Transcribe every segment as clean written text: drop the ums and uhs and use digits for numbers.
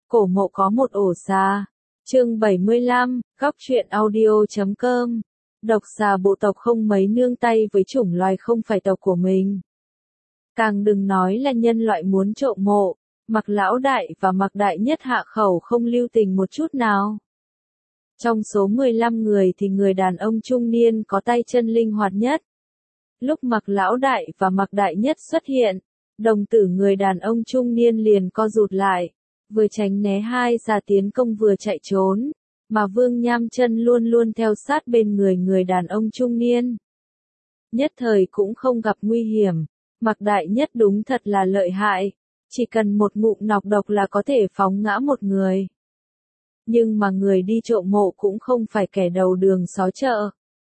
Cổ mộ có một ổ xà. Chương 75, góc truyện audio.com. Độc xà bộ tộc không mấy nương tay với chủng loài không phải tộc của mình. Càng đừng nói là nhân loại muốn trộm mộ, Mạc Lão Đại và Mạc Đại Nhất hạ khẩu không lưu tình một chút nào. Trong số 15 người thì người đàn ông trung niên có tay chân linh hoạt nhất. Lúc Mạc Lão Đại và Mạc Đại Nhất xuất hiện, đồng tử người đàn ông trung niên liền co rụt lại, vừa tránh né hai xà tiến công vừa chạy trốn, mà Vương Nham Chân luôn luôn theo sát bên người đàn ông trung niên. Nhất thời cũng không gặp nguy hiểm, Mạc Đại Nhất đúng thật là lợi hại, chỉ cần một ngụm nọc độc là có thể phóng ngã một người. Nhưng mà người đi trộm mộ cũng không phải kẻ đầu đường xó chợ.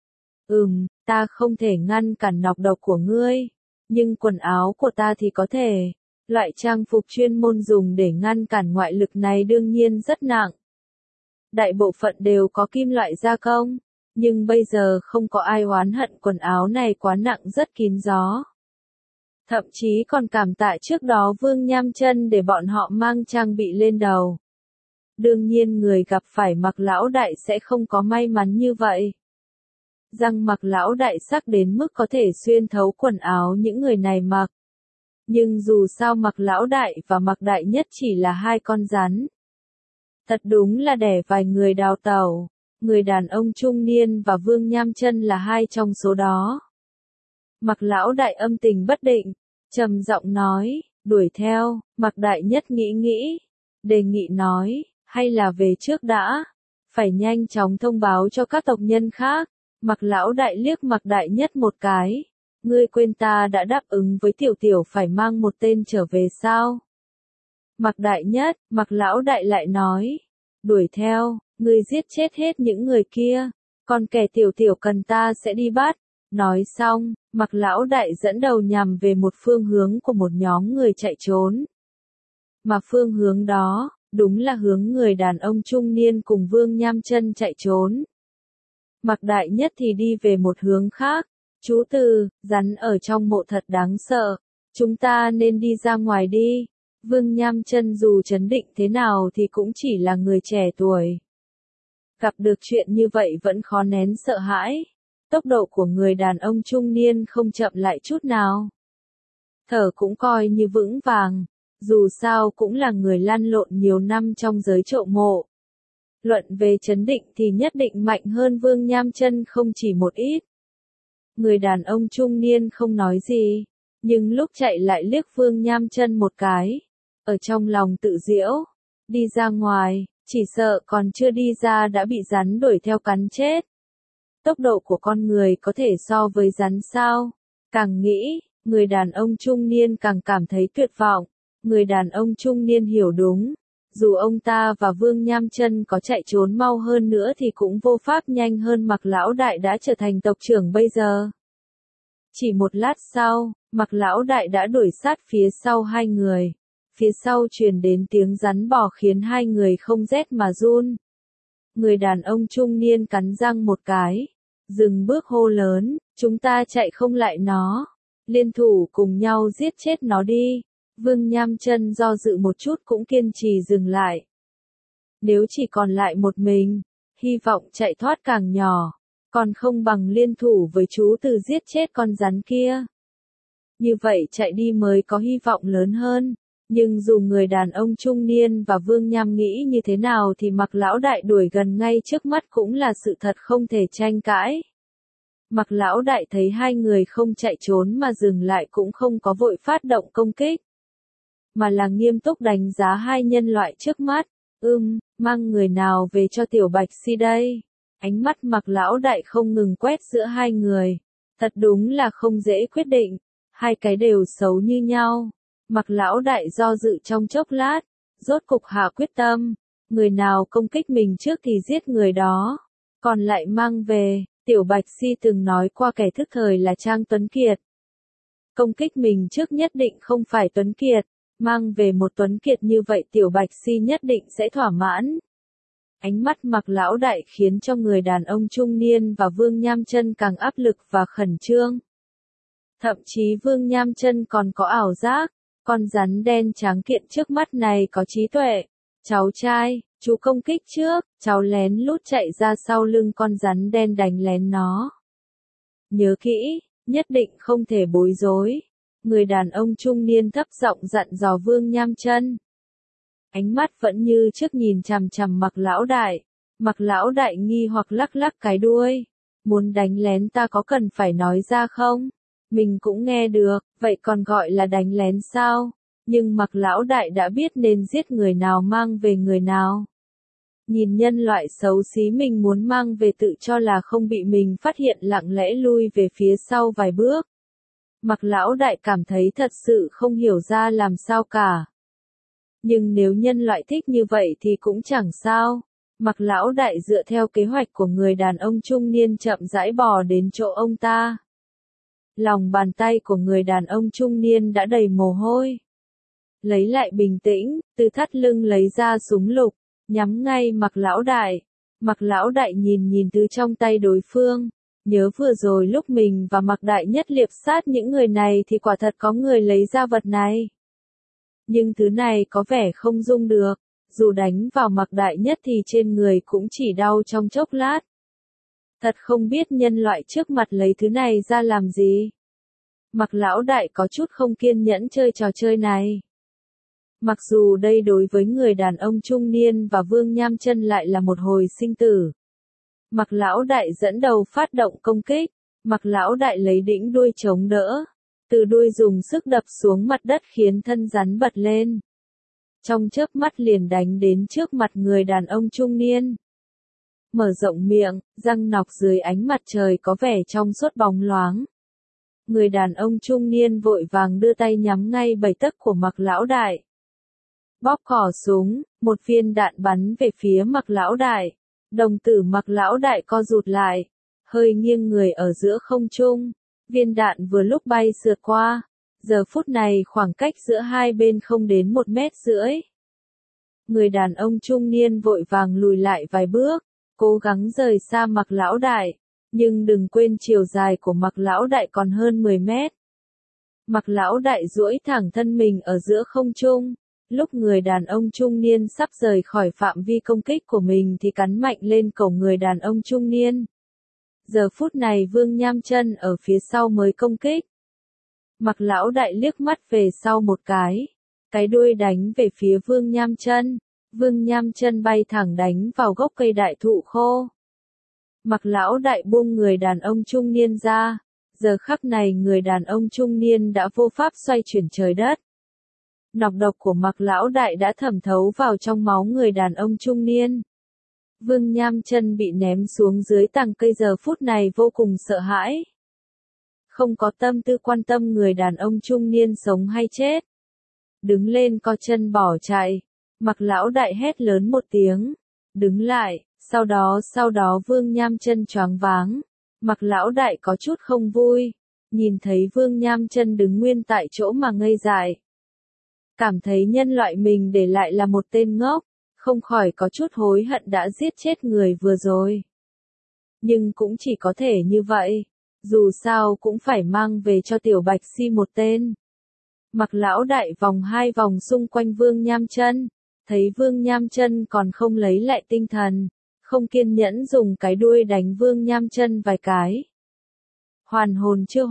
Ta không thể ngăn cản nọc độc của ngươi, nhưng quần áo của ta thì có thể. Loại trang phục chuyên môn dùng để ngăn cản ngoại lực này đương nhiên rất nặng. Đại bộ phận đều có kim loại gia công, nhưng bây giờ không có ai oán hận quần áo này quá nặng rất kín gió. Thậm chí còn cảm tạ trước đó Vương Nham Chân để bọn họ mang trang bị lên đầu. Đương nhiên người gặp phải Mạc Lão Đại sẽ không có may mắn như vậy. Răng Mạc Lão Đại sắc đến mức có thể xuyên thấu quần áo những người này mặc. Nhưng dù sao Mạc Lão Đại và Mạc Đại Nhất chỉ là hai con rắn. Thật đúng là đẻ vài người đào tẩu, người đàn ông trung niên và Vương Nham Chân là hai trong số đó. Mạc Lão Đại âm tình bất định, trầm giọng nói, đuổi theo. Mạc Đại Nhất nghĩ, đề nghị nói, hay là về trước đã, phải nhanh chóng thông báo cho các tộc nhân khác. Mạc Lão Đại liếc Mạc Đại Nhất một cái. Ngươi quên ta đã đáp ứng với Tiểu Tiểu phải mang một tên trở về sao? Mạc Đại Nhất, Mạc Lão Đại lại nói, đuổi theo, ngươi giết chết hết những người kia, còn kẻ Tiểu Tiểu cần ta sẽ đi bắt. Nói xong, Mạc Lão Đại dẫn đầu nhằm về một phương hướng của một nhóm người chạy trốn. Mà phương hướng đó, đúng là hướng người đàn ông trung niên cùng Vương Nham Chân chạy trốn. Mạc Đại Nhất thì đi về một hướng khác. Chú Từ, rắn ở trong mộ thật đáng sợ, chúng ta nên đi ra ngoài đi. Vương Nham Chân dù trấn định thế nào thì cũng chỉ là người trẻ tuổi. Gặp được chuyện như vậy vẫn khó nén sợ hãi. Tốc độ của người đàn ông trung niên không chậm lại chút nào. Thở cũng coi như vững vàng, dù sao cũng là người lăn lộn nhiều năm trong giới trộm mộ. Luận về trấn định thì nhất định mạnh hơn Vương Nham Chân không chỉ một ít. Người đàn ông trung niên không nói gì, nhưng lúc chạy lại liếc Vương Nham Chân một cái, ở trong lòng tự giễu, đi ra ngoài, chỉ sợ còn chưa đi ra đã bị rắn đuổi theo cắn chết. Tốc độ của con người có thể so với rắn sao? Càng nghĩ, người đàn ông trung niên càng cảm thấy tuyệt vọng. Người đàn ông trung niên hiểu đúng, dù ông ta và Vương Nham Chân có chạy trốn mau hơn nữa thì cũng vô pháp nhanh hơn Mạc Lão Đại đã trở thành tộc trưởng bây giờ. Chỉ một lát sau, Mạc Lão Đại đã đuổi sát phía sau hai người. Phía sau truyền đến tiếng rắn bò khiến hai người không rét mà run. Người đàn ông trung niên cắn răng một cái, dừng bước hô lớn, chúng ta chạy không lại nó, liên thủ cùng nhau giết chết nó đi. Vương Nham Chân do dự một chút cũng kiên trì dừng lại. Nếu chỉ còn lại một mình, hy vọng chạy thoát càng nhỏ, còn không bằng liên thủ với chú Từ giết chết con rắn kia. Như vậy chạy đi mới có hy vọng lớn hơn. Nhưng dù người đàn ông trung niên và Vương Nham nghĩ như thế nào thì Mạc Lão Đại đuổi gần ngay trước mắt cũng là sự thật không thể tranh cãi. Mạc Lão Đại thấy hai người không chạy trốn mà dừng lại cũng không có vội phát động công kích, mà là nghiêm túc đánh giá hai nhân loại trước mắt. Mang người nào về cho Tiểu Bạch Si đây? Ánh mắt Mạc Lão Đại không ngừng quét giữa hai người. Thật đúng là không dễ quyết định. Hai cái đều xấu như nhau. Mạc Lão Đại do dự trong chốc lát, rốt cục hạ quyết tâm. Người nào công kích mình trước thì giết người đó. Còn lại mang về, Tiểu Bạch Si từng nói qua kẻ thức thời là Trang Tuấn Kiệt. Công kích mình trước nhất định không phải Tuấn Kiệt. Mang về một Tuấn Kiệt như vậy Tiểu Bạch Si nhất định sẽ thỏa mãn. Ánh mắt Mạc Lão Đại khiến cho người đàn ông trung niên và Vương Nham Chân càng áp lực và khẩn trương. Thậm chí Vương Nham Chân còn có ảo giác, con rắn đen tráng kiện trước mắt này có trí tuệ, Cháu trai, chú công kích trước, cháu lén lút chạy ra sau lưng con rắn đen đánh lén nó. Nhớ kỹ, nhất định không thể bối rối. Người đàn ông trung niên thấp giọng dặn dò Vương Nham Chân. Ánh mắt vẫn như trước nhìn chằm chằm Mặc lão đại. Mặc lão đại nghi hoặc lắc lắc cái đuôi. Muốn đánh lén ta có cần phải nói ra không? Mình cũng nghe được, vậy còn gọi là đánh lén sao? Nhưng Mặc lão đại đã biết nên giết người nào mang về người nào. Nhìn nhân loại xấu xí mình muốn mang về tự cho là không bị mình phát hiện lặng lẽ lui về phía sau vài bước. Mặc lão đại cảm thấy thật sự không hiểu ra làm sao cả. Nhưng nếu nhân loại thích như vậy thì cũng chẳng sao. Mặc lão đại dựa theo kế hoạch của người đàn ông trung niên chậm rãi bò đến chỗ ông ta. Lòng bàn tay của người đàn ông trung niên đã đầy mồ hôi. Lấy lại bình tĩnh, từ thắt lưng lấy ra súng lục, nhắm ngay Mặc lão đại. Mặc lão đại nhìn thứ trong tay đối phương. Nhớ vừa rồi lúc mình và Mặc đại nhất liệp sát những người này thì quả thật có người lấy ra vật này. Nhưng thứ này có vẻ không dung được, dù đánh vào Mặc đại nhất thì trên người cũng chỉ đau trong chốc lát. Thật không biết nhân loại trước mặt lấy thứ này ra làm gì. Mặc lão đại có chút không kiên nhẫn chơi trò chơi này. Mặc dù đây đối với người đàn ông trung niên và Vương Nham Chân lại là một hồi sinh tử. Mặc lão đại dẫn đầu phát động công kích, Mặc lão đại lấy đĩnh đuôi chống đỡ, từ đuôi dùng sức đập xuống mặt đất khiến thân rắn bật lên. Trong chớp mắt liền đánh đến trước mặt người đàn ông trung niên. Mở rộng miệng, răng nọc dưới ánh mặt trời có vẻ trong suốt bóng loáng. Người đàn ông trung niên vội vàng đưa tay nhắm ngay bầy tấc của Mặc lão đại. Bóp cò súng, một viên đạn bắn về phía Mặc lão đại. Đồng tử Mặc lão đại co rụt lại, hơi nghiêng người ở giữa không trung. Viên đạn vừa lúc bay sượt qua. Giờ phút này khoảng cách giữa hai bên không đến 1,5 mét. Người đàn ông trung niên vội vàng lùi lại vài bước, cố gắng rời xa Mặc lão đại. Nhưng đừng quên chiều dài của Mặc lão đại còn hơn 10 mét. Mặc lão đại duỗi thẳng thân mình ở giữa không trung. Lúc người đàn ông trung niên sắp rời khỏi phạm vi công kích của mình thì cắn mạnh lên cổ người đàn ông trung niên. Giờ phút này Vương Nham Chân ở phía sau mới công kích. Mặc lão đại liếc mắt về sau một cái đuôi đánh về phía Vương Nham Chân. Vương Nham Chân bay thẳng đánh vào gốc cây đại thụ khô. Mặc lão đại buông người đàn ông trung niên ra. Giờ khắc này người đàn ông trung niên đã vô pháp xoay chuyển trời đất. Nọc độc của Mặc lão đại đã thẩm thấu vào trong máu người đàn ông trung niên. Vương Nham Chân bị ném xuống dưới tàng cây giờ phút này vô cùng sợ hãi. Không có tâm tư quan tâm người đàn ông trung niên sống hay chết. Đứng lên co chân bỏ chạy. Mặc lão đại hét lớn một tiếng. Đứng lại, sau đó Vương Nham Chân choáng váng. Mặc lão đại có chút không vui. Nhìn thấy Vương Nham Chân đứng nguyên tại chỗ mà ngây dại. Cảm thấy nhân loại mình để lại là một tên ngốc. Không khỏi có chút hối hận đã giết chết người vừa rồi. Nhưng cũng chỉ có thể như vậy. Dù sao cũng phải mang về cho Tiểu Bạch Si một tên. Mặc lão đại vòng 2 vòng xung quanh Vương Nham Chân. Thấy Vương Nham Chân còn không lấy lại tinh thần. Không kiên nhẫn dùng cái đuôi đánh Vương Nham Chân vài cái. Hoàn hồn chưa?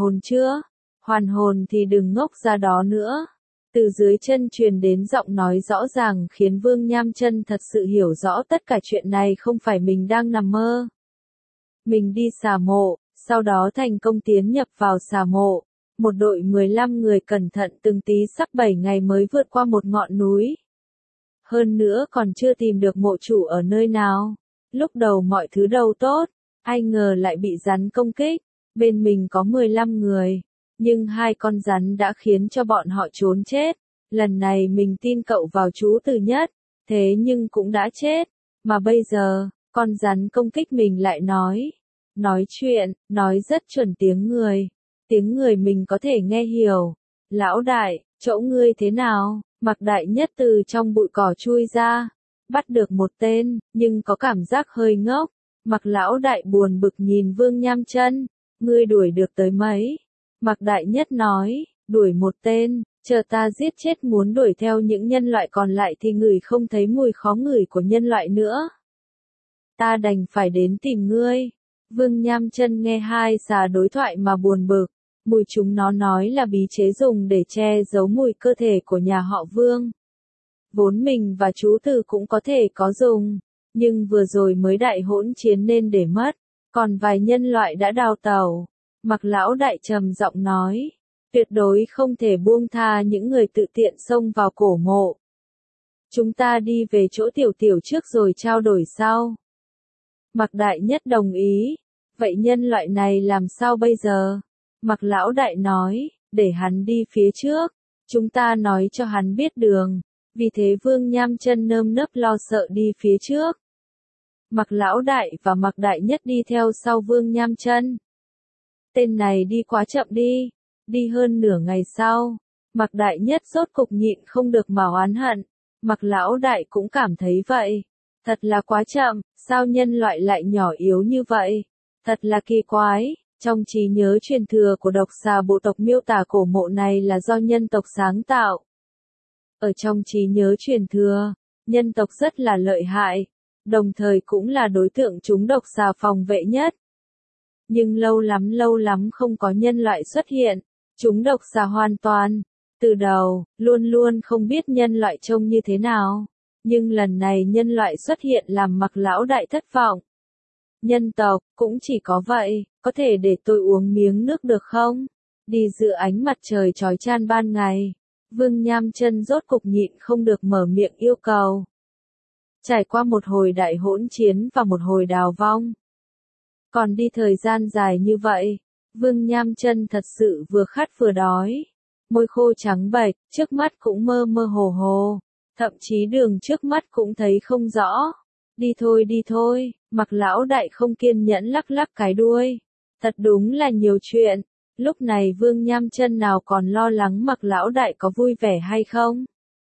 Hoàn hồn thì đừng ngốc ra đó nữa. Từ dưới chân truyền đến giọng nói rõ ràng khiến Vương Nham Chân thật sự hiểu rõ tất cả chuyện này không phải mình đang nằm mơ. Mình đi xà mộ, sau đó thành công tiến nhập vào xà mộ. Một đội 15 người cẩn thận từng tí sắp 7 ngày mới vượt qua một ngọn núi. Hơn nữa còn chưa tìm được mộ chủ ở nơi nào. Lúc đầu mọi thứ đâu tốt, ai ngờ lại bị rắn công kích. Bên mình có 15 người. Nhưng 2 con rắn đã khiến cho bọn họ trốn chết. Lần này mình tin cậu vào chú từ nhất, thế nhưng cũng đã chết. Mà bây giờ, con rắn công kích mình lại nói chuyện, nói rất chuẩn tiếng người. Tiếng người mình có thể nghe hiểu. Lão đại, chỗ ngươi thế nào? Mặc đại nhất từ trong bụi cỏ chui ra. Bắt được một tên, nhưng có cảm giác hơi ngốc. Mặc lão đại buồn bực nhìn Vương Nham Chân. Ngươi đuổi được tới mấy? Mặc đại nhất nói, đuổi một tên, Chờ ta giết chết muốn đuổi theo những nhân loại còn lại thì ngửi không thấy mùi khó ngửi của nhân loại nữa. Ta đành phải đến tìm ngươi. Vương Nham Chân nghe hai xà đối thoại mà buồn bực. Mùi chúng nó nói là bí chế dùng để che giấu mùi cơ thể của nhà họ Vương. Vốn mình và chú Từ cũng có thể có dùng, nhưng vừa rồi mới đại hỗn chiến nên để mất, còn vài nhân loại đã đào tẩu. Mặc Lão Đại trầm giọng nói, tuyệt đối không thể buông tha những người tự tiện xông vào cổ mộ. Chúng ta đi về chỗ Tiểu Tiểu trước rồi trao đổi sau. Mặc Đại Nhất đồng ý, vậy nhân loại này làm sao bây giờ? Mặc Lão Đại nói, để hắn đi phía trước, chúng ta nói cho hắn biết đường. Vì thế Vương Nham Chân nơm nớp lo sợ đi phía trước. Mặc Lão Đại và Mặc Đại Nhất đi theo sau Vương Nham Chân. Tên này đi quá chậm đi. Đi hơn nửa ngày sau, Mặc Đại Nhất rốt cục nhịn không được mà oán hận. Mặc Lão Đại cũng cảm thấy vậy. Thật là quá chậm, sao nhân loại lại nhỏ yếu như vậy? Thật là kỳ quái. Trong trí nhớ truyền thừa của độc xà bộ tộc miêu tả cổ mộ này là do nhân tộc sáng tạo. Ở trong trí nhớ truyền thừa, nhân tộc rất là lợi hại, đồng thời cũng là đối tượng chúng độc xà phòng vệ nhất. Nhưng lâu lắm không có nhân loại xuất hiện, chúng độc xà hoàn toàn, từ đầu, luôn luôn không biết nhân loại trông như thế nào. Nhưng lần này nhân loại xuất hiện làm Mặc Lão Đại thất vọng. Nhân tộc, cũng chỉ có vậy, có thể để tôi uống miếng nước được không? Đi giữa ánh mặt trời chói chang ban ngày. Vương Nham Chân rốt cục nhịn không được mở miệng yêu cầu. Trải qua một hồi đại hỗn chiến và một hồi đào vong. Còn đi thời gian dài như vậy, Vương Nham Chân thật sự vừa khát vừa đói. Môi khô trắng bệch, trước mắt cũng mơ mơ hồ hồ. Thậm chí đường trước mắt cũng thấy không rõ. Đi thôi, Mặc Lão Đại không kiên nhẫn lắc lắc cái đuôi. Thật đúng là nhiều chuyện. Lúc này Vương Nham Chân nào còn lo lắng Mặc Lão Đại có vui vẻ hay không.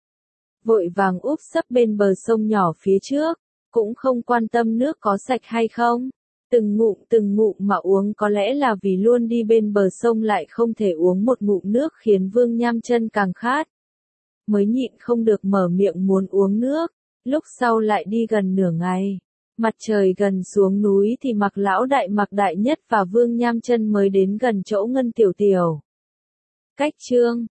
Vội vàng úp sấp bên bờ sông nhỏ phía trước, cũng không quan tâm nước có sạch hay không. Từng ngụm mà uống, có lẽ là vì luôn đi bên bờ sông lại không thể uống một ngụm nước khiến Vương Nham Chân càng khát. Mới nhịn không được mở miệng muốn uống nước, lúc sau lại đi gần nửa ngày. Mặt trời gần xuống núi thì Mặc Lão Đại, Mặc Đại Nhất và Vương Nham Chân mới đến gần chỗ Ngân Tiểu Tiểu. Cách chương